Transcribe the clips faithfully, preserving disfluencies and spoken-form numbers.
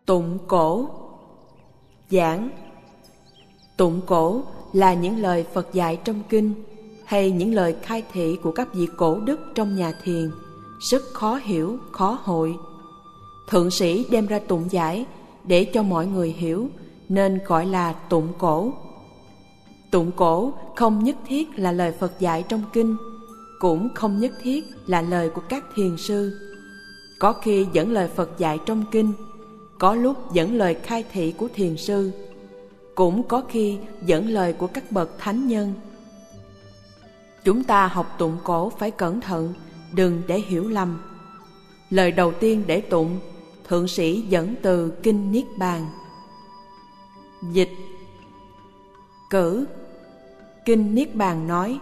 Tụng cổ. Giảng. Tụng cổ là những lời Phật dạy trong kinh hay những lời khai thị của các vị cổ đức trong nhà thiền, rất khó hiểu, khó hội. Thượng sĩ đem ra tụng giải để cho mọi người hiểu, nên gọi là tụng cổ. Tụng cổ không nhất thiết là lời Phật dạy trong kinh, cũng không nhất thiết là lời của các thiền sư. Có khi dẫn lời Phật dạy trong kinh, có lúc dẫn lời khai thị của thiền sư, cũng có khi dẫn lời của các bậc thánh nhân. Chúng ta học tụng cổ phải cẩn thận, đừng để hiểu lầm. Lời đầu tiên để tụng, thượng sĩ dẫn từ Kinh Niết Bàn. Dịch. Cử. Kinh Niết Bàn nói: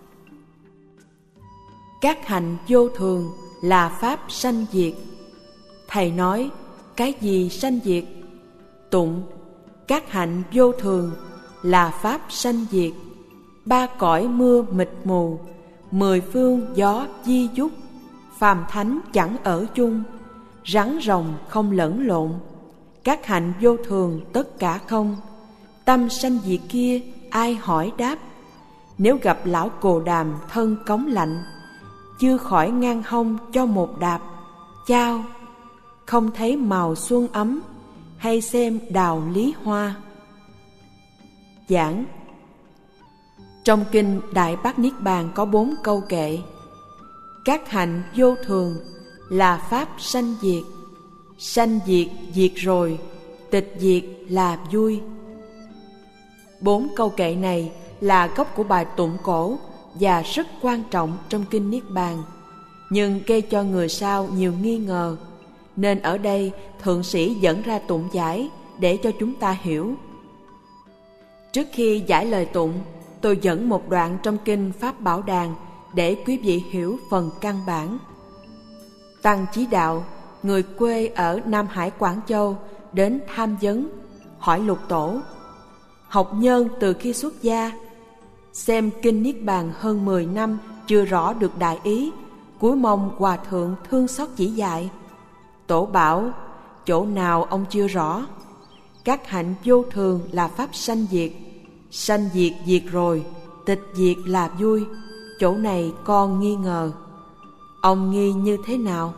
các hạnh vô thường là pháp sanh diệt. Thầy nói: cái gì sanh diệt? Tụng: các hạnh vô thường là pháp sanh diệt. Ba cõi mưa mịt mù, mười phương gió di dúc, phàm thánh chẳng ở chung, rắn rồng không lẫn lộn. Các hạnh vô thường tất cả không, tâm sanh diệt kia ai hỏi đáp. Nếu gặp lão Cồ Đàm thân cống lạnh, chưa khỏi ngang hông cho một đạp. Chao, không thấy màu xuân ấm, hay xem đào lý hoa. Giảng. Trong kinh Đại Bát Niết Bàn có bốn câu kệ. Các hạnh vô thường là pháp sanh diệt. Sanh diệt diệt rồi, tịch diệt là vui. Bốn câu kệ này là gốc của bài tụng cổ và rất quan trọng trong kinh Niết Bàn, nhưng gây cho người sau nhiều nghi ngờ, nên ở đây thượng sĩ dẫn ra tụng giải để cho chúng ta hiểu. Trước khi giải lời tụng, tôi dẫn một đoạn trong kinh Pháp Bảo Đàn để quý vị hiểu phần căn bản. Tăng Chí Đạo, người quê ở Nam Hải Quảng Châu, đến tham vấn, hỏi Lục Tổ: học nhân từ khi xuất gia, xem kinh Niết Bàn hơn mười năm chưa rõ được đại ý, cúi mong Hòa Thượng thương xót chỉ dạy. Tổ bảo: chỗ nào ông chưa rõ? Các hạnh vô thường là pháp sanh diệt. Sanh diệt diệt rồi, tịch diệt là vui. Chỗ này con nghi ngờ. Ông nghi như thế nào?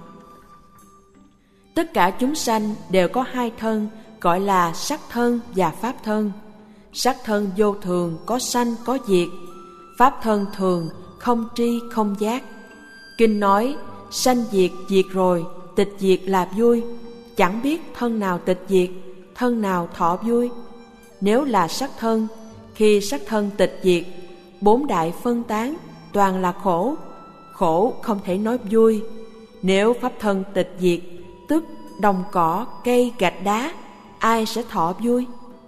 Tất cả chúng sanh đều có hai thân, gọi là sắc thân và pháp thân. Sắc thân vô thường có sanh có diệt, pháp thân thường không tri không giác. Kinh nói sanh diệt diệt rồi, tịch diệt là vui. Chẳng biết thân nào tịch diệt, thân nào thọ vui. Nếu là sắc thân, khi sắc thân tịch diệt, bốn đại phân tán, toàn là khổ. Khổ không thể nói vui. Nếu pháp thân tịch diệt, tức đồng cỏ, cây, gạch đá, ai sẽ thọ vui?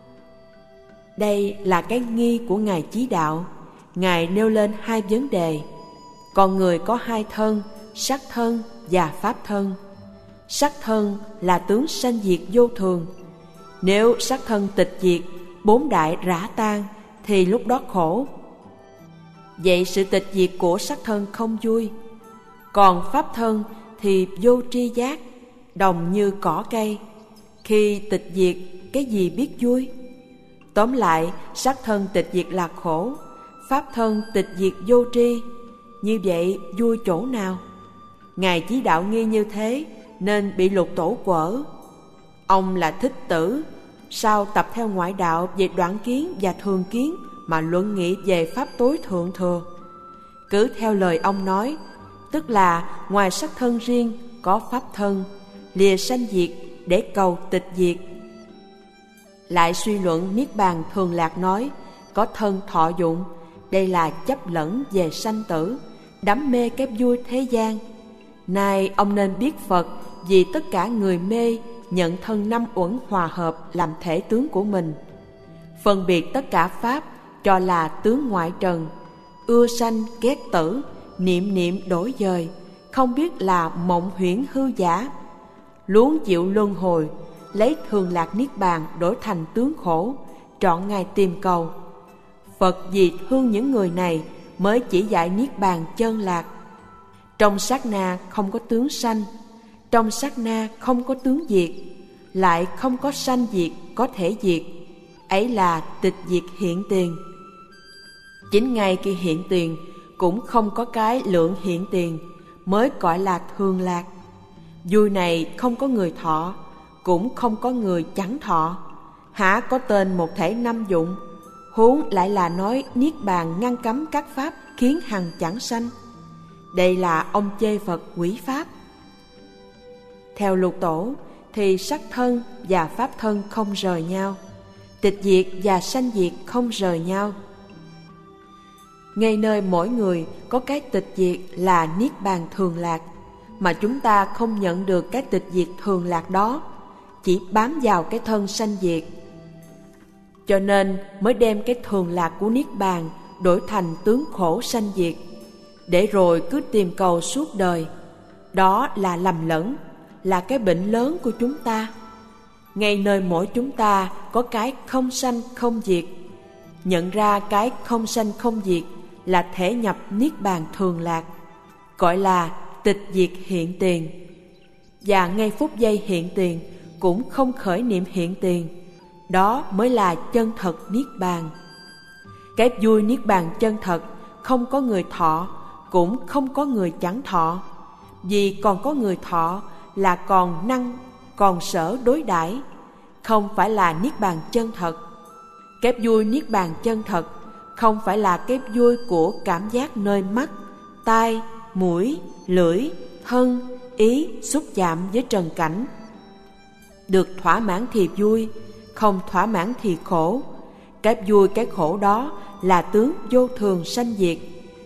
Đây là cái nghi của Ngài Chí Đạo. Ngài nêu lên hai vấn đề. Con người có hai thân, sắc thân và pháp thân. Sắc thân là tướng sanh diệt vô thường. Nếu sắc thân tịch diệt, bốn đại rã tan, thì lúc đó khổ. Vậy sự tịch diệt của sắc thân không vui. Còn pháp thân thì vô tri giác, đồng như cỏ cây. Khi tịch diệt, cái gì biết vui? Tóm lại, sắc thân tịch diệt là khổ, pháp thân tịch diệt vô tri. Như vậy vui chỗ nào? Ngài Chí Đạo nghi như thế nên bị Lục Tổ quở. Ông là Thích Tử, sao tập theo ngoại đạo về đoạn kiến và thường kiến mà luận nghị về pháp tối thượng thừa? Cứ theo lời ông nói, tức là ngoài sắc thân riêng có pháp thân, lìa sanh diệt để cầu tịch diệt. Lại suy luận Niết Bàn Thường Lạc nói có thân thọ dụng, đây là chấp lẫn về sanh tử, đắm mê cái vui thế gian. Nay ông nên biết Phật, vì tất cả người mê nhận thân năm uẩn hòa hợp làm thể tướng của mình, phân biệt tất cả pháp cho là tướng ngoại trần, ưa sanh ghét tử, niệm niệm đổi dời, không biết là mộng huyễn hư giả, luống chịu luân hồi, lấy thường lạc niết bàn đổi thành tướng khổ, trọn ngày tìm cầu. Phật vì thương những người này mới chỉ dạy niết bàn chân lạc. Trong sát na không có tướng sanh, trong sát na không có tướng diệt. lại không có sanh diệt có thể diệt, ấy là tịch diệt hiện tiền. Chính ngay khi hiện tiền cũng không có cái lượng hiện tiền, mới gọi là thường lạc. Vui này không có người thọ, cũng không có người chẳng thọ, há có tên một thể năm dụng, huống lại là nói niết bàn ngăn cấm các pháp khiến hằng chẳng sanh. Đây là ông chê Phật quỷ pháp. Theo Lục Tổ thì sắc thân và pháp thân không rời nhau, tịch diệt và sanh diệt không rời nhau. Ngay nơi mỗi người có cái tịch diệt là niết bàn thường lạc, mà chúng ta không nhận được cái tịch diệt thường lạc đó, chỉ bám vào cái thân sanh diệt. Cho nên mới đem cái thường lạc của niết bàn đổi thành tướng khổ sanh diệt, để rồi cứ tìm cầu suốt đời. Đó là lầm lẫn, là cái bệnh lớn của chúng ta. Ngay nơi mỗi chúng ta có cái không sanh không diệt. Nhận ra cái không sanh không diệt là thể nhập niết bàn thường lạc, gọi là tịch diệt hiện tiền. Và ngay phút giây hiện tiền cũng không khởi niệm hiện tiền, đó mới là chân thật niết bàn. Cái vui niết bàn chân thật không có người thọ, cũng không có người chẳng thọ. Vì còn có người thọ là còn năng, còn sở đối đãi, không phải là niết bàn chân thật. Cái vui niết bàn chân thật không phải là cái vui của cảm giác nơi mắt, tai, mũi, lưỡi, thân, ý xúc chạm với trần cảnh. Được thỏa mãn thì vui, không thỏa mãn thì khổ. Cái vui cái khổ đó là tướng vô thường sanh diệt.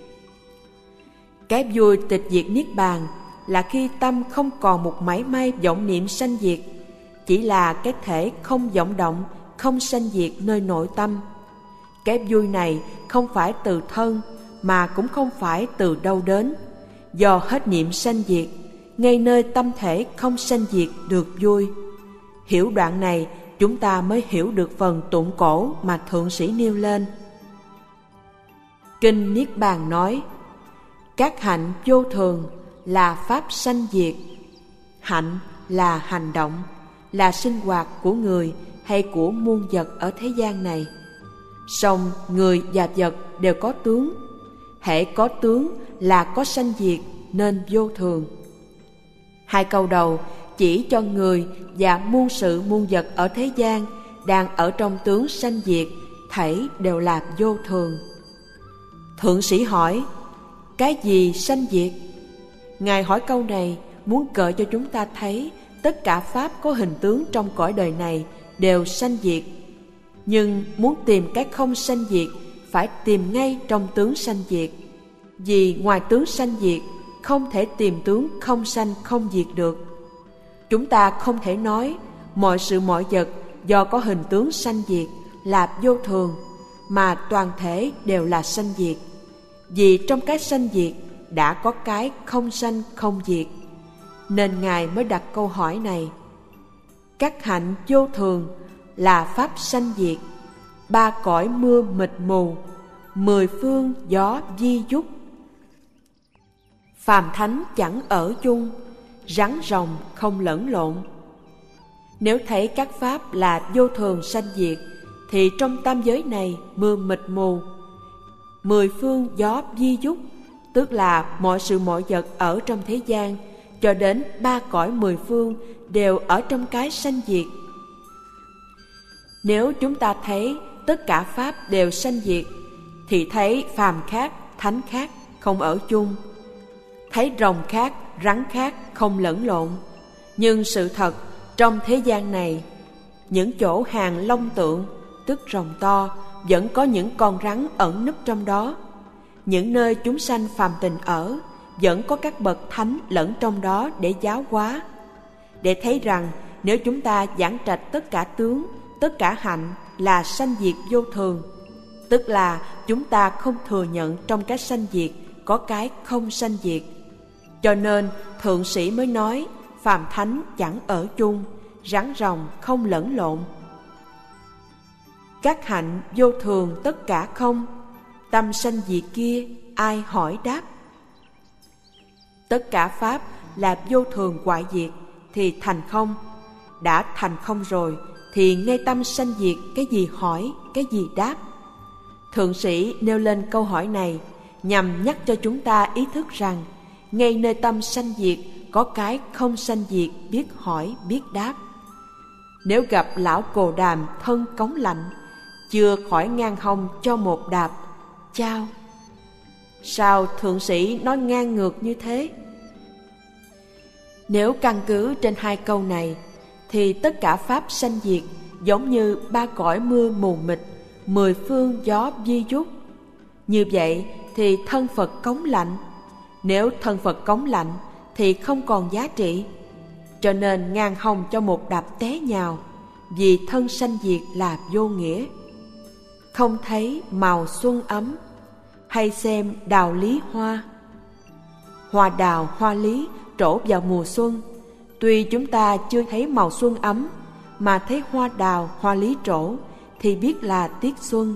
Cái vui tịch diệt niết bàn là khi tâm không còn một mảy may vọng niệm sanh diệt, chỉ là cái thể không vọng động, không sanh diệt nơi nội tâm. Cái vui này không phải từ thân, mà cũng không phải từ đâu đến, do hết niệm sanh diệt, ngay nơi tâm thể không sanh diệt được vui. Hiểu đoạn này, chúng ta mới hiểu được phần tụng cổ mà Thượng Sĩ nêu lên. Kinh Niết Bàn nói, các hạnh vô thường là pháp sanh diệt. Hạnh là hành động, là sinh hoạt của người hay của muôn vật ở thế gian này. Song người và vật đều có tướng, hễ có tướng là có sanh diệt nên vô thường. Hai câu đầu chỉ cho người và muôn sự muôn vật ở thế gian đang ở trong tướng sanh diệt, thảy đều là vô thường. Thượng Sĩ hỏi, cái gì sanh diệt? Ngài hỏi câu này muốn gợi cho chúng ta thấy tất cả pháp có hình tướng trong cõi đời này đều sanh diệt. Nhưng muốn tìm cái không sanh diệt phải tìm ngay trong tướng sanh diệt. Vì ngoài tướng sanh diệt không thể tìm tướng không sanh không diệt được. Chúng ta không thể nói mọi sự mọi vật do có hình tướng sanh diệt là vô thường, mà toàn thể đều là sanh diệt. Vì trong cái sanh diệt đã có cái không sanh không diệt, nên Ngài mới đặt câu hỏi này. Các hạnh vô thường là pháp sanh diệt, ba cõi mưa mịt mù, mười phương gió di dúc. Phàm thánh chẳng ở chung, rắn rồng không lẫn lộn. Nếu thấy các pháp là vô thường sanh diệt, thì trong tam giới này mưa mịt mù, mười phương gió di dúc, tức là mọi sự mọi vật ở trong thế gian, cho đến ba cõi mười phương đều ở trong cái sanh diệt. Nếu chúng ta thấy tất cả pháp đều sanh diệt, thì thấy phàm khác, thánh khác không ở chung, thấy rồng khác, rắn khác không lẫn lộn. Nhưng sự thật trong thế gian này, những chỗ hàng long tượng, tức rồng to, vẫn có những con rắn ẩn núp trong đó. Những nơi chúng sanh phàm tình ở, vẫn có các bậc thánh lẫn trong đó để giáo hóa. Để thấy rằng nếu chúng ta giảng trạch tất cả tướng, tất cả hạnh là sanh diệt vô thường, tức là chúng ta không thừa nhận trong cái sanh diệt có cái không sanh diệt. Cho nên Thượng Sĩ mới nói phàm thánh chẳng ở chung, rắn rồng không lẫn lộn. Các hạnh vô thường tất cả không, tâm sanh diệt kia ai hỏi đáp. Tất cả pháp là vô thường hoại diệt thì thành không, đã thành không rồi thì ngay tâm sanh diệt, cái gì hỏi, cái gì đáp. Thượng sĩ nêu lên câu hỏi này nhằm nhắc cho chúng ta ý thức rằng ngay nơi tâm sanh diệt có cái không sanh diệt, biết hỏi, biết đáp. Nếu gặp lão Cồ Đàm thân cống lạnh, chưa khỏi ngang hông cho một đạp, chao. Sao thượng sĩ nói ngang ngược như thế? Nếu căn cứ trên hai câu này thì tất cả pháp sanh diệt giống như ba cõi mưa mù mịt, mười phương gió vi vút. Như vậy thì thân Phật cống lạnh. Nếu thân Phật cống lạnh thì không còn giá trị, cho nên ngang hông cho một đạp té nhào, vì thân sanh diệt là vô nghĩa. Không thấy màu xuân ấm, hay xem đào lý hoa. Hoa đào, hoa lý trổ vào mùa xuân. Tuy chúng ta chưa thấy màu xuân ấm, mà thấy hoa đào, hoa lý trổ thì biết là tiết xuân.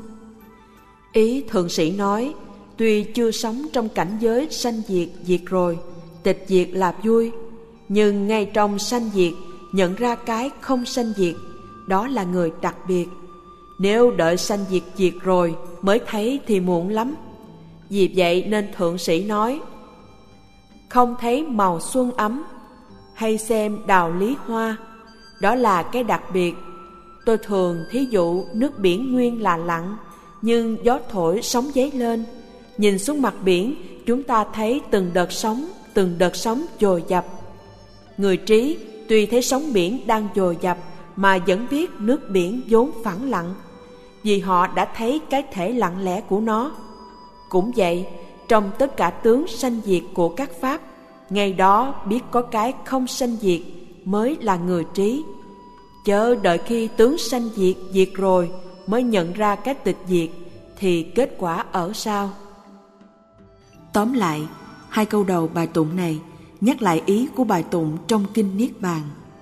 Ý thượng sĩ nói, tuy chưa sống trong cảnh giới sanh diệt, diệt rồi, tịch diệt là vui, nhưng ngay trong sanh diệt nhận ra cái không sanh diệt, đó là người đặc biệt. Nếu đợi sanh diệt diệt rồi mới thấy thì muộn lắm. Vì vậy nên thượng sĩ nói, không thấy màu xuân ấm, hay xem đào lý hoa, đó là cái đặc biệt. Tôi thường thí dụ nước biển nguyên là lặng, nhưng gió thổi sóng dấy lên. Nhìn xuống mặt biển, chúng ta thấy từng đợt sóng, từng đợt sóng dồn dập. Người trí tuy thấy sóng biển đang dồn dập mà vẫn biết nước biển vốn phẳng lặng, vì họ đã thấy cái thể lặng lẽ của nó. Cũng vậy, trong tất cả tướng sanh diệt của các pháp, ngay đó biết có cái không sanh diệt mới là người trí. Chớ đợi khi tướng sanh diệt diệt rồi mới nhận ra cái tịch diệt, thì kết quả ở sao? Tóm lại, hai câu đầu bài tụng này nhắc lại ý của bài tụng trong Kinh Niết Bàn.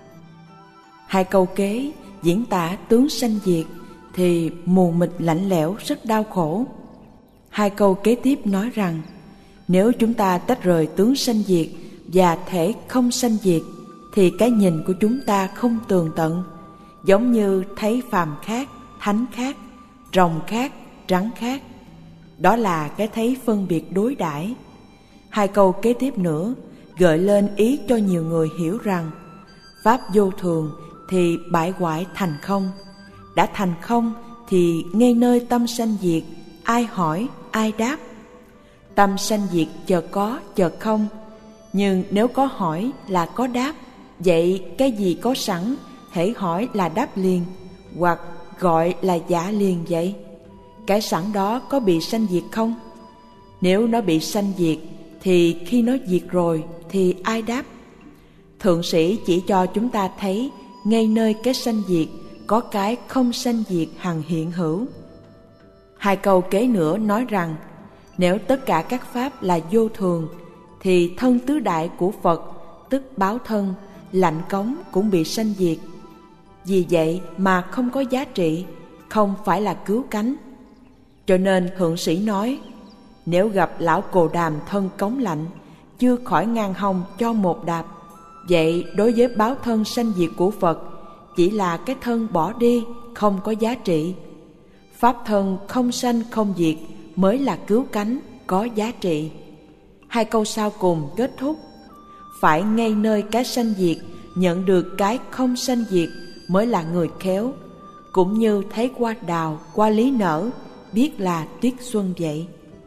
Hai câu kế diễn tả tướng sanh diệt thì mù mịt lạnh lẽo rất đau khổ. Hai câu kế tiếp nói rằng nếu chúng ta tách rời tướng sanh diệt và thể không sanh diệt thì cái nhìn của chúng ta không tường tận, giống như thấy phàm khác, thánh khác, rồng khác, rắn khác. Đó là cái thấy phân biệt đối đãi. Hai câu kế tiếp nữa gợi lên ý cho nhiều người hiểu rằng pháp vô thường thì bại hoại thành không. Đã thành không thì ngay nơi tâm sanh diệt, ai hỏi, ai đáp. Tâm sanh diệt chợt có, chợt không. Nhưng nếu có hỏi là có đáp, vậy cái gì có sẵn, hễ hỏi là đáp liền, hoặc gọi là giả liền vậy. Cái sẵn đó có bị sanh diệt không? Nếu nó bị sanh diệt, thì khi nó diệt rồi thì ai đáp? Thượng sĩ chỉ cho chúng ta thấy ngay nơi cái sanh diệt có cái không sanh diệt hằng hiện hữu. Hai câu kế nữa nói rằng nếu tất cả các pháp là vô thường thì thân tứ đại của Phật, tức báo thân, lạnh cống cũng bị sanh diệt. Vì vậy mà không có giá trị, không phải là cứu cánh. Cho nên thượng sĩ nói, nếu gặp lão Cồ Đàm thân cống lạnh, chưa khỏi ngang hông cho một đạp, vậy đối với báo thân sanh diệt của Phật chỉ là cái thân bỏ đi, không có giá trị. Pháp thân không sanh không diệt mới là cứu cánh, có giá trị. Hai câu sau cùng kết thúc, phải ngay nơi cái sanh diệt nhận được cái không sanh diệt mới là người khéo, cũng như thấy hoa đào, hoa lý nở, biết là tiết xuân vậy.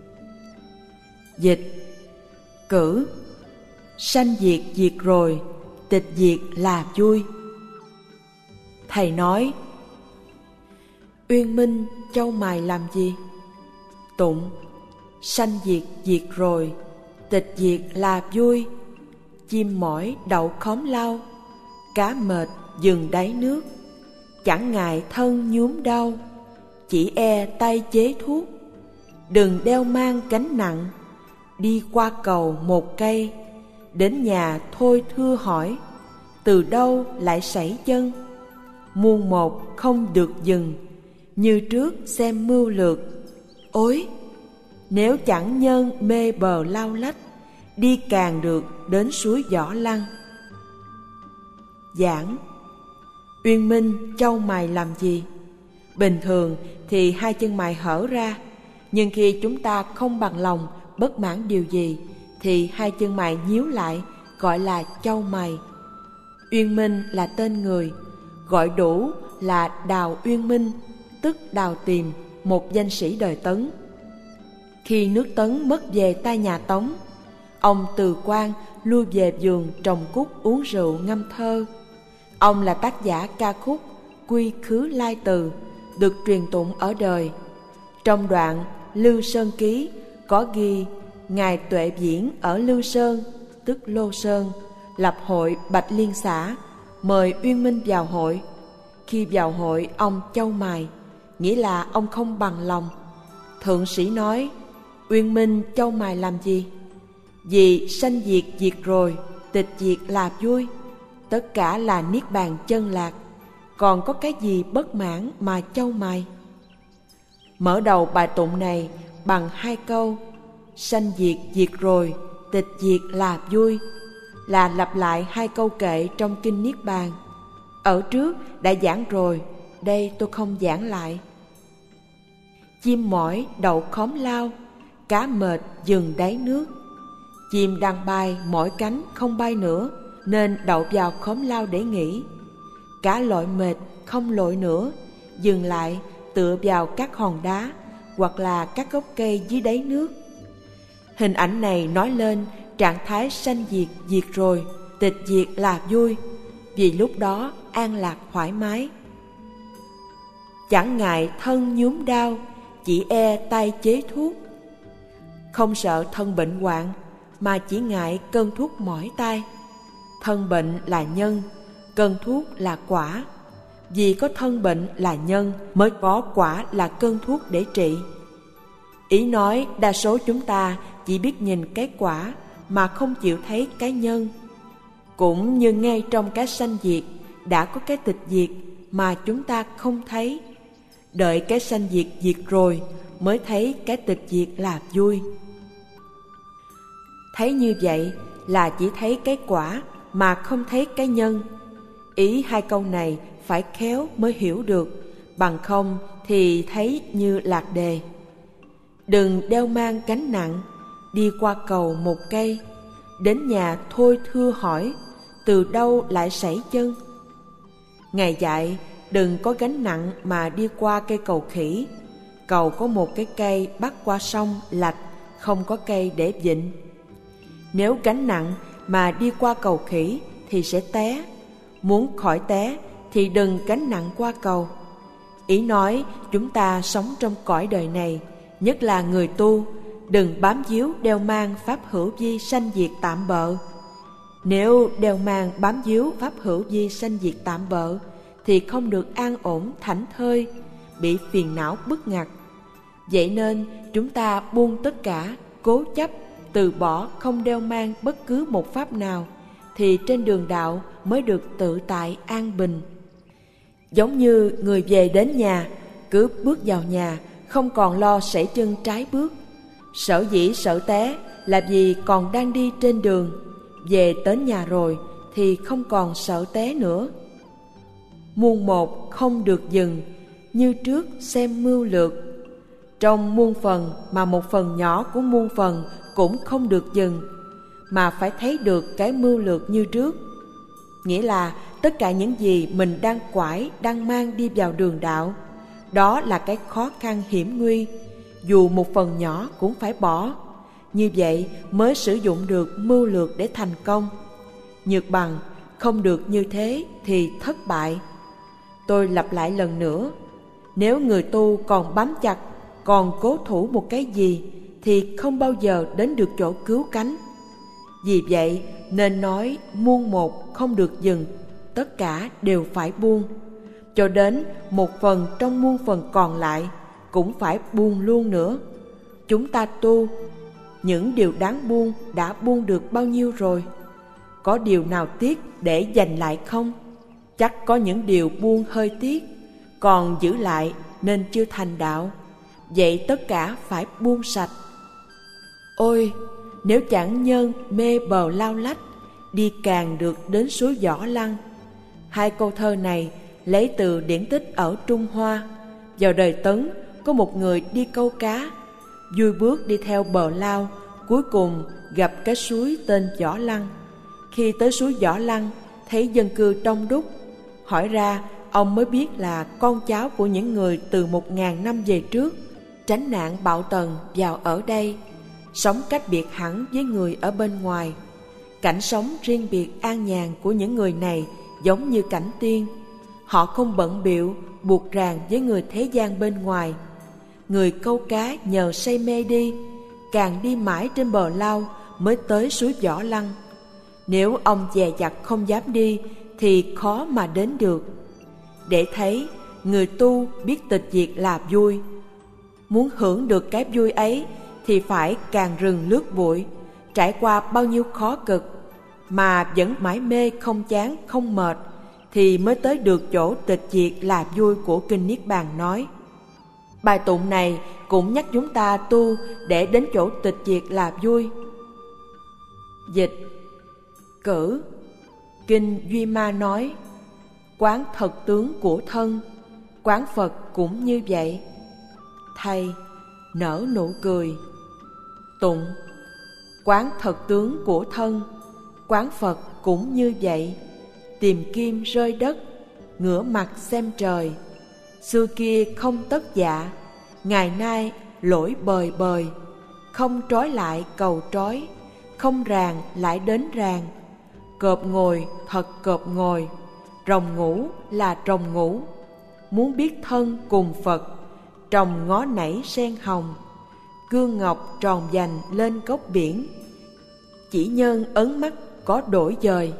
Dịch. Cử. Sanh diệt diệt rồi, tịch diệt là vui. Thầy nói, Uyên Minh châu mài làm gì? Tụng. Sanh diệt diệt rồi, tịch diệt là vui. Chim mỏi đậu khóm lau, cá mệt dừng đáy nước. Chẳng ngại thân nhuốm đau, chỉ e tay chế thuốc. Đừng đeo mang gánh nặng, đi qua cầu một cây. Đến nhà thôi thưa hỏi, từ đâu lại sảy chân? Muôn một không được dừng, như trước xem mưu lược. Ối, nếu chẳng nhân mê bờ lao lách, đi càng được đến suối Võ Lăng. Giảng. Uyên Minh chau mày làm gì? Bình thường thì hai chân mày hở ra, nhưng khi chúng ta không bằng lòng, bất mãn điều gì, thì hai chân mày nhíu lại, gọi là chau mày. Uyên Minh là tên người, gọi đủ là Đào Uyên Minh, tức Đào Tiềm, một danh sĩ đời Tấn. Khi nước Tấn mất về tay nhà Tống, ông từ quan lui về vườn trồng cúc uống rượu ngâm thơ. Ông là tác giả ca khúc Quy Khứ Lai Từ, được truyền tụng ở đời. Trong đoạn Lư Sơn Ký có ghi Ngài Tuệ Diễn ở Lư Sơn, tức Lô Sơn, lập hội Bạch Liên xã, mời Uyên Minh vào hội. Khi vào hội, ông chau mày, nghĩa là ông không bằng lòng. Thượng sĩ nói: Uyên Minh chau mày làm gì? Vì sanh diệt diệt rồi, tịch diệt là vui, tất cả là niết bàn chân lạc, còn có cái gì bất mãn mà chau mày? Mở đầu bài tụng này bằng hai câu sanh diệt diệt rồi, tịch diệt là vui, là lặp lại hai câu kệ trong kinh Niết Bàn. Ở trước đã giảng rồi, đây tôi không giảng lại. Chim mỏi đậu khóm lao, cá mệt dừng đáy nước. Chim đang bay mỏi cánh không bay nữa, nên đậu vào khóm lao để nghỉ. Cá lội mệt không lội nữa, dừng lại tựa vào các hòn đá hoặc là các gốc cây dưới đáy nước. Hình ảnh này nói lên trạng thái sanh diệt diệt rồi, tịch diệt là vui, vì lúc đó an lạc thoải mái. Chẳng ngại thân nhuốm đau, chỉ e tay chế thuốc. Không sợ thân bệnh hoạn, mà chỉ ngại cơn thuốc mỏi tai. Thân bệnh là nhân, cơn thuốc là quả. Vì có thân bệnh là nhân, mới có quả là cơn thuốc để trị. Ý nói đa số chúng ta chỉ biết nhìn cái quả mà không chịu thấy cái nhân. Cũng như ngay trong cái sanh diệt đã có cái tịch diệt mà chúng ta không thấy. Đợi cái sanh diệt diệt rồi mới thấy cái tịch diệt là vui. Thấy như vậy là chỉ thấy cái quả mà không thấy cái nhân. Ý hai câu này phải khéo mới hiểu được, bằng không thì thấy như lạc đề. Đừng đeo mang gánh nặng, đi qua cầu một cây, đến nhà thôi thưa hỏi, từ đâu lại sảy chân. Ngài dạy đừng có gánh nặng mà đi qua cây cầu khỉ. Cầu có một cái cây bắt qua sông lạch, không có cây để vịn. Nếu gánh nặng mà đi qua cầu khỉ thì sẽ té. Muốn khỏi té thì đừng gánh nặng qua cầu. Ý nói chúng ta sống trong cõi đời này, nhất là người tu, đừng bám víu đeo mang pháp hữu vi sanh diệt tạm bợ. Nếu đeo mang bám víu pháp hữu vi sanh diệt tạm bợ thì không được an ổn thảnh thơi, bị phiền não bức ngặt. Vậy nên chúng ta buông tất cả, cố chấp, từ bỏ không đeo mang bất cứ một pháp nào, thì trên đường đạo mới được tự tại an bình. Giống như người về đến nhà, cứ bước vào nhà không còn lo sảy chân trái bước. Sở dĩ sợ té là vì còn đang đi trên đường, về đến nhà rồi thì không còn sợ té nữa. Muôn một không được dừng, như trước xem mưu lược. Trong muôn phần mà một phần nhỏ của muôn phần cũng không được dừng, mà phải thấy được cái mưu lược như trước. Nghĩa là tất cả những gì mình đang quải, đang mang đi vào đường đạo, đó là cái khó khăn hiểm nguy, dù một phần nhỏ cũng phải bỏ. Như vậy mới sử dụng được mưu lược để thành công. Nhược bằng không được như thế thì thất bại. Tôi lặp lại lần nữa, nếu người tu còn bám chặt, còn cố thủ một cái gì thì không bao giờ đến được chỗ cứu cánh. Vì vậy nên nói muôn một không được dừng, tất cả đều phải buông. Cho đến một phần trong muôn phần còn lại cũng phải buông luôn nữa. Chúng ta tu, những điều đáng buông đã buông được bao nhiêu rồi? Có điều nào tiếc để dành lại không? Chắc có những điều buông hơi tiếc, còn giữ lại nên chưa thành đạo. Vậy tất cả phải buông sạch. Ôi, nếu chẳng nhân mê bờ lao lách, đi càng được đến suối Võ Lăng. Hai câu thơ này lấy từ điển tích ở Trung Hoa. Vào đời Tấn, có một người đi câu cá, vui bước đi theo bờ lao, cuối cùng gặp cái suối tên Võ Lăng. Khi tới suối Võ Lăng, thấy dân cư đông đúc. Hỏi ra, ông mới biết là con cháu của những người từ một ngàn năm về trước tránh nạn bạo tần vào ở đây, sống cách biệt hẳn với người ở bên ngoài. Cảnh sống riêng biệt an nhàn của những người này giống như cảnh tiên. Họ không bận bịu buộc ràng với người thế gian bên ngoài. Người câu cá nhờ say mê đi, càng đi mãi trên bờ lao mới tới suối Võ Lăng. Nếu ông dè dặt không dám đi thì khó mà đến được. Để thấy người tu biết tịch diệt là vui. Muốn hưởng được cái vui ấy thì phải càng rừng lướt bụi, trải qua bao nhiêu khó cực mà vẫn mãi mê không chán không mệt, thì mới tới được chỗ tịch diệt là vui của Kinh Niết Bàn nói. Bài tụng này cũng nhắc chúng ta tu để đến chỗ tịch diệt là vui. Dịch cử. Kinh Duy Ma nói: quán thật tướng của thân, quán Phật cũng như vậy. Thầy nở nụ cười. Tụng: quán thật tướng của thân, quán Phật cũng như vậy. Tìm kim rơi đất, ngửa mặt xem trời. Xưa kia không tất dạ, ngày nay lỗi bời bời. Không trói lại cầu trói, không ràng lại đến ràng. Cọp ngồi thật cọp ngồi, rồng ngủ là rồng ngủ. Muốn biết thân cùng Phật, trồng ngó nảy sen hồng. Gương ngọc tròn vành lên góc biển, chỉ nhân ấn mắt có đổi dời.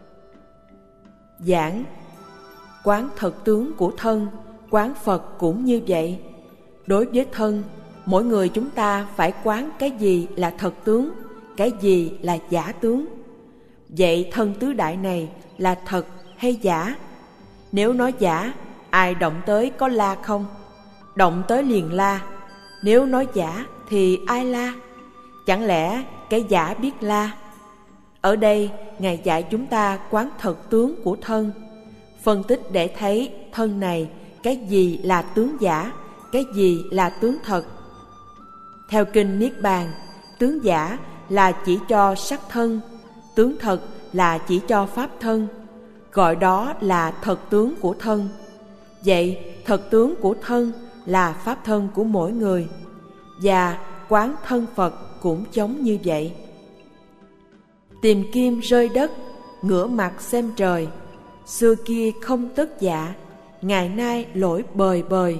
Giảng: quán thật tướng của thân, quán Phật cũng như vậy. Đối với thân, mỗi người chúng ta phải quán cái gì là thật tướng, cái gì là giả tướng. Vậy thân tứ đại này là thật hay giả? Nếu nói giả, ai động tới có la không? Động tới liền la. Nếu nói giả thì ai la? Chẳng lẽ cái giả biết la? Ở đây Ngài dạy chúng ta quán thật tướng của thân, phân tích để thấy thân này cái gì là tướng giả, cái gì là tướng thật. Theo Kinh Niết Bàn, tướng giả là chỉ cho sắc thân, tướng thật là chỉ cho pháp thân, gọi đó là thật tướng của thân. Vậy thật tướng của thân là pháp thân của mỗi người, và quán thân Phật cũng giống như vậy. Tìm kim rơi đất, ngửa mặt xem trời. Xưa kia không tất dạ, ngày nay lỗi bời bời.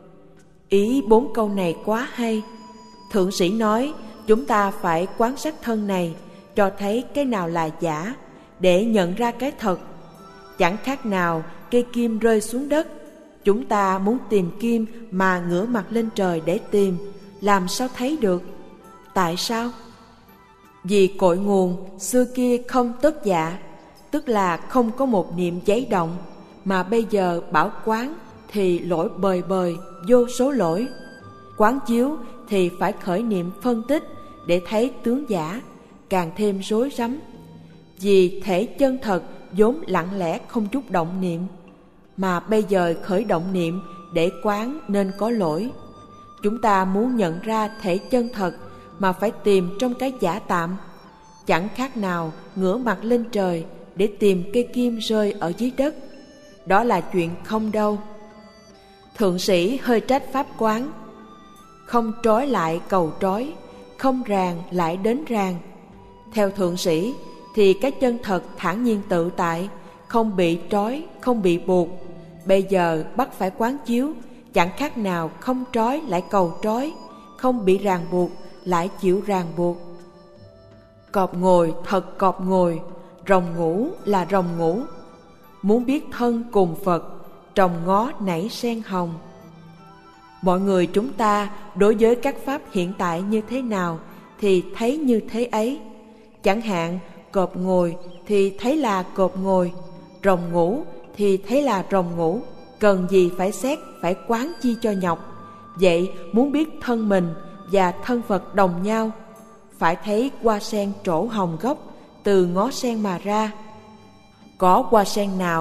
Ý bốn câu này quá hay. Thượng sĩ nói chúng ta phải quán sát thân này, cho thấy cái nào là giả, để nhận ra cái thật. Chẳng khác nào cây kim rơi xuống đất. Chúng ta muốn tìm kim mà ngửa mặt lên trời để tìm, làm sao thấy được? Tại sao? Vì cội nguồn xưa kia không tất dạ, tức là không có một niệm giấy động, mà bây giờ bảo quán thì lỗi bời bời, vô số lỗi. Quán chiếu thì phải khởi niệm phân tích để thấy tướng giả, càng thêm rối rắm. Vì thể chân thật vốn lặng lẽ không chút động niệm, mà bây giờ khởi động niệm để quán nên có lỗi. Chúng ta muốn nhận ra thể chân thật mà phải tìm trong cái giả tạm, chẳng khác nào ngửa mặt lên trời để tìm cây kim rơi ở dưới đất. Đó là chuyện không đâu. Thượng sĩ hơi trách pháp quán: không trói lại cầu trói, không ràng lại đến ràng. Theo thượng sĩ thì cái chân thật thản nhiên tự tại, không bị trói, không bị buộc. Bây giờ bắt phải quán chiếu, chẳng khác nào không trói lại cầu trói, không bị ràng buộc lại chịu ràng buộc. Cọp ngồi thật cọp ngồi, rồng ngủ là rồng ngủ. Muốn biết thân cùng Phật, trồng ngó nảy sen hồng. Mọi người chúng ta đối với các pháp hiện tại như thế nào thì thấy như thế ấy. Chẳng hạn cọp ngồi thì thấy là cọp ngồi, rồng ngủ thì thấy là rồng ngủ. Cần gì phải xét, phải quán chi cho nhọc. Vậy muốn biết thân mình và thân Phật đồng nhau, phải thấy hoa sen trổ hồng gốc từ ngó sen mà ra. Có hoa sen nào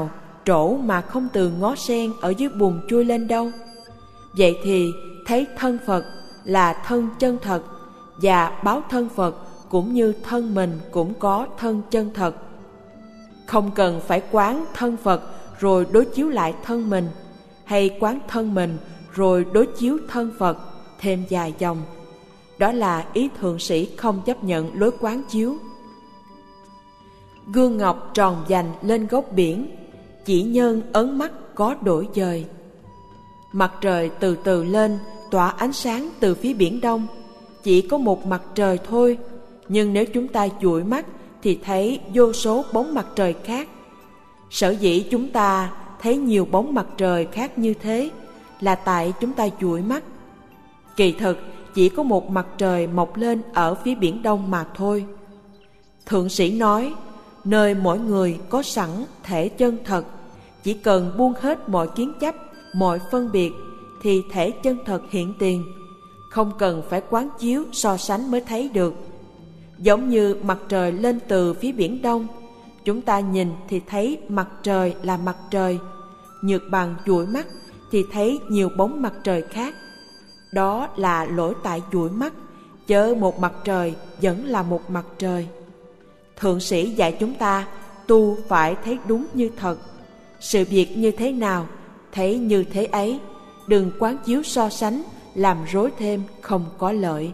trổ mà không từ ngó sen ở dưới bùn chui lên đâu. Vậy thì thấy thân Phật là thân chân thật, và báo thân Phật cũng như thân mình cũng có thân chân thật. Không cần phải quán thân Phật rồi đối chiếu lại thân mình, hay quán thân mình rồi đối chiếu thân Phật thêm vài dòng. Đó là ý thượng sĩ không chấp nhận lối quán chiếu. Gương ngọc tròn vành lên góc biển, chỉ nhân ấn mắt có đổi dời. Mặt trời từ từ lên, tỏa ánh sáng từ phía biển đông. Chỉ có một mặt trời thôi, nhưng nếu chúng ta dụi mắt thì thấy vô số bóng mặt trời khác. Sở dĩ chúng ta thấy nhiều bóng mặt trời khác như thế là tại chúng ta dụi mắt. Kỳ thực chỉ có một mặt trời mọc lên ở phía biển đông mà thôi. Thượng sĩ nói, nơi mỗi người có sẵn thể chân thật, chỉ cần buông hết mọi kiến chấp, mọi phân biệt thì thể chân thật hiện tiền, không cần phải quán chiếu so sánh mới thấy được. Giống như mặt trời lên từ phía biển đông, chúng ta nhìn thì thấy mặt trời là mặt trời, nhược bằng dụi mắt thì thấy nhiều bóng mặt trời khác. Đó là lỗi tại dụi mắt, chớ một mặt trời vẫn là một mặt trời. Thượng sĩ dạy chúng ta tu phải thấy đúng như thật. Sự việc như thế nào, thấy như thế ấy, đừng quán chiếu so sánh, làm rối thêm không có lợi.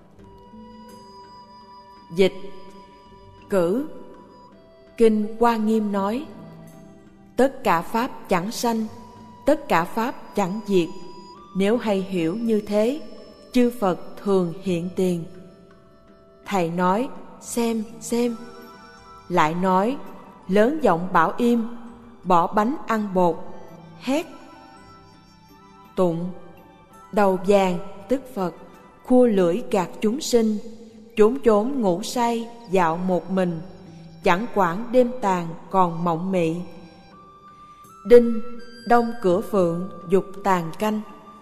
Dịch. Cử. Kinh Hoa Nghiêm nói, tất cả pháp chẳng sanh, tất cả pháp chẳng diệt. Nếu hay hiểu như thế, chư Phật thường hiện tiền. Thầy nói, xem, xem. Lại nói, lớn giọng bảo im, bỏ bánh ăn bột, hét. Tụng. Đầu vàng tức Phật, khua lưỡi gạt chúng sinh, chốn chốn ngủ say dạo một mình, chẳng quản đêm tàn còn mộng mị. Đinh. Đông cửa phượng dục tàn canh.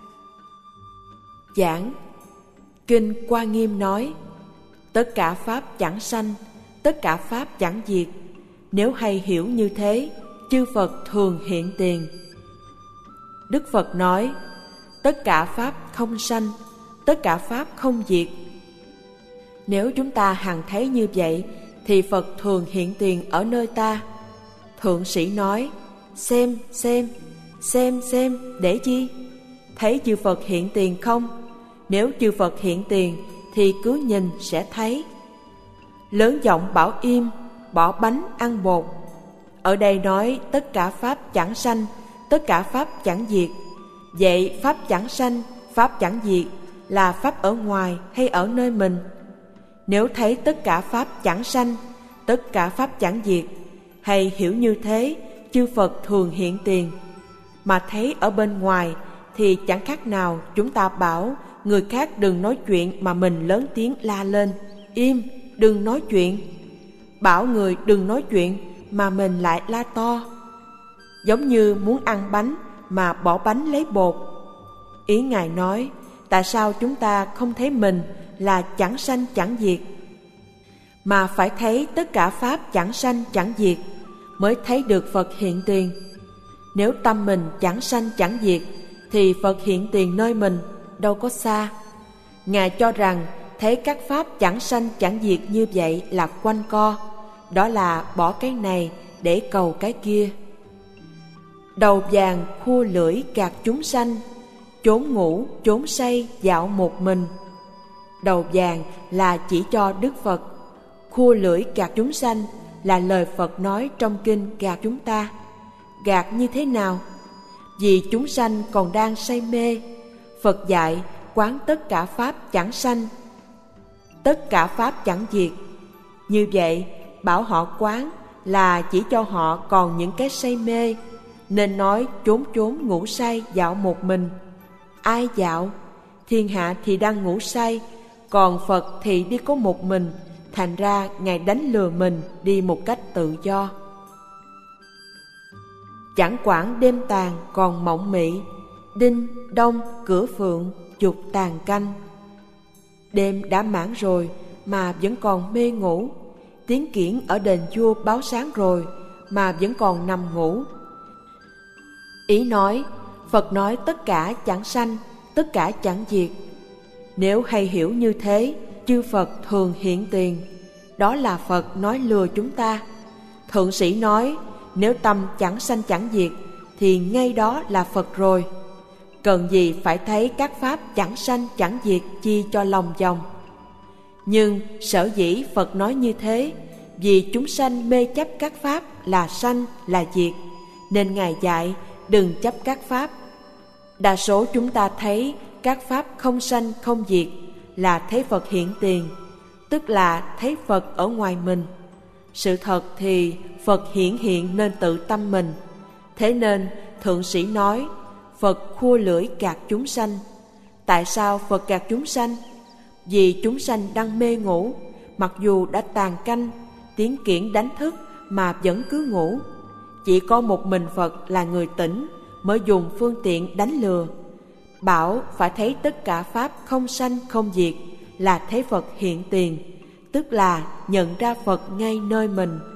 Giảng. Kinh Hoa Nghiêm nói, tất cả pháp chẳng sanh, tất cả pháp chẳng diệt. Nếu hay hiểu như thế, chư Phật thường hiện tiền. Đức Phật nói, tất cả pháp không sanh, tất cả pháp không diệt. Nếu chúng ta hằng thấy như vậy, thì Phật thường hiện tiền ở nơi ta. Thượng sĩ nói, xem, xem, xem, xem, để chi? Thấy chư Phật hiện tiền không? Nếu chư Phật hiện tiền, thì cứ nhìn sẽ thấy. Lớn giọng bảo im, bỏ bánh ăn bột. Ở đây nói tất cả pháp chẳng sanh, tất cả pháp chẳng diệt. Vậy pháp chẳng sanh, pháp chẳng diệt là pháp ở ngoài hay ở nơi mình? Nếu thấy tất cả pháp chẳng sanh, tất cả pháp chẳng diệt, hay hiểu như thế, chư Phật thường hiện tiền, mà thấy ở bên ngoài thì chẳng khác nào chúng ta bảo người khác đừng nói chuyện mà mình lớn tiếng la lên, im, đừng nói chuyện. Bảo người đừng nói chuyện mà mình lại la to. Giống như muốn ăn bánh mà bỏ bánh lấy bột. Ý Ngài nói, tại sao chúng ta không thấy mình là chẳng sanh chẳng diệt, mà phải thấy tất cả pháp chẳng sanh chẳng diệt mới thấy được Phật hiện tiền? Nếu tâm mình chẳng sanh chẳng diệt thì Phật hiện tiền nơi mình đâu có xa. Ngài cho rằng thấy các pháp chẳng sanh chẳng diệt như vậy là quanh co, đó là bỏ cái này để cầu cái kia. Đầu vàng khua lưỡi gạt chúng sanh, chốn ngủ chốn say dạo một mình. Đầu vàng là chỉ cho Đức Phật, khua lưỡi gạt chúng sanh là lời Phật nói trong kinh gạt chúng ta. Gạt như thế nào? Vì chúng sanh còn đang say mê. Phật dạy quán tất cả pháp chẳng sanh, tất cả pháp chẳng diệt. Như vậy bảo họ quán là chỉ cho họ còn những cái say mê, nên nói trốn trốn ngủ say dạo một mình. Ai dạo? Thiên hạ thì đang ngủ say, còn Phật thì đi có một mình. Thành ra Ngài đánh lừa mình đi một cách tự do. Chẳng quản đêm tàn còn mộng mị. Đinh. Đông cửa phượng dục tàn canh. Đêm đã mãn rồi mà vẫn còn mê ngủ. Tiếng kiển ở đền vua báo sáng rồi mà vẫn còn nằm ngủ. Ý nói, Phật nói tất cả chẳng sanh, tất cả chẳng diệt. Nếu hay hiểu như thế, chư Phật thường hiện tiền. Đó là Phật nói lừa chúng ta. Thượng sĩ nói, nếu tâm chẳng sanh chẳng diệt, thì ngay đó là Phật rồi. Cần gì phải thấy các pháp chẳng sanh chẳng diệt chi cho lòng vòng. Nhưng sở dĩ Phật nói như thế, vì chúng sanh mê chấp các pháp là sanh là diệt, nên Ngài dạy đừng chấp các pháp. Đa số chúng ta thấy các pháp không sanh không diệt là thấy Phật hiện tiền, tức là thấy Phật ở ngoài mình. Sự thật thì Phật hiển hiện nên tự tâm mình. Thế nên thượng sĩ nói, Phật khua lưỡi gạt chúng sanh. Tại sao Phật gạt chúng sanh? Vì chúng sanh đang mê ngủ, mặc dù đã tàn canh, tiếng kiển đánh thức mà vẫn cứ ngủ. Chỉ có một mình Phật là người tỉnh mới dùng phương tiện đánh lừa. Bảo phải thấy tất cả pháp không sanh không diệt là thấy Phật hiện tiền, tức là nhận ra Phật ngay nơi mình,